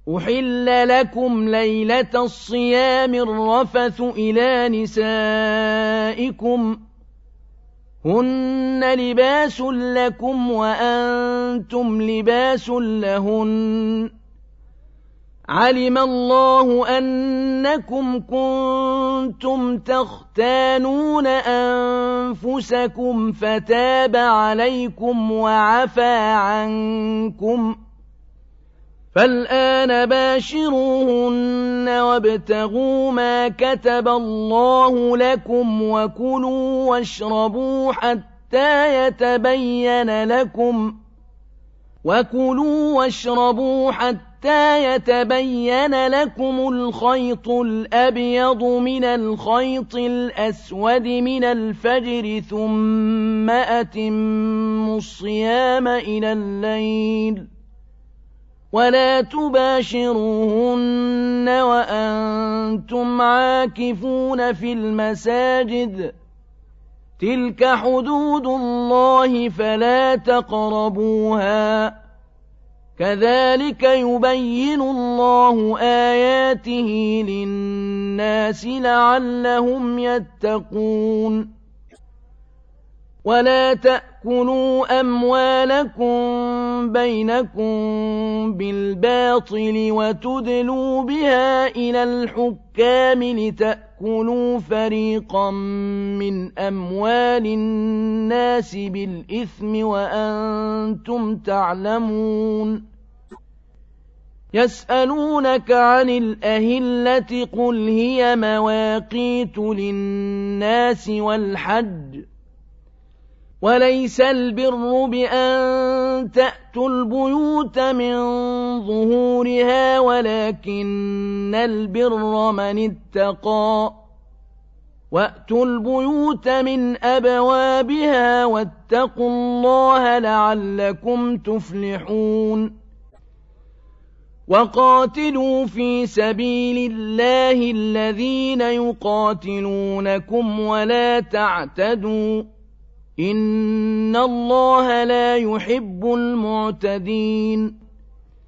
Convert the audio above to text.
أحل لكم ليلة الصيام الرفث إلى نسائكم هن لباس لكم وأنتم لباس لهن علم الله أنكم كنتم تختانون أنفسكم فتاب عليكم وعفى عنكم فالآن باشروهن وابتغوا ما كتب الله لكم وكلوا واشربوا حتى يتبين لكم الخيط الأبيض من الخيط الأسود من الفجر ثم أتموا الصيام إلى الليل ولا تباشروهن وأنتم عاكفون في المساجد تلك حدود الله فلا تقربوها كذلك يبين الله آياته للناس لعلهم يتقون ولا تأكلوا أموالكم بينكم بالباطل وتدلوا بها إلى الحكام لتأكلوا فريقا من أموال الناس بالإثم وأنتم تعلمون يسألونك عن الأهلة قل هي مواقيت للناس والحج وليس البر بأن تأتوا البيوت من ظهورها ولكن البر من اتقى وأتوا البيوت من أبوابها واتقوا الله لعلكم تفلحون وقاتلوا في سبيل الله الذين يقاتلونكم ولا تعتدوا إن الله لا يحب المعتدين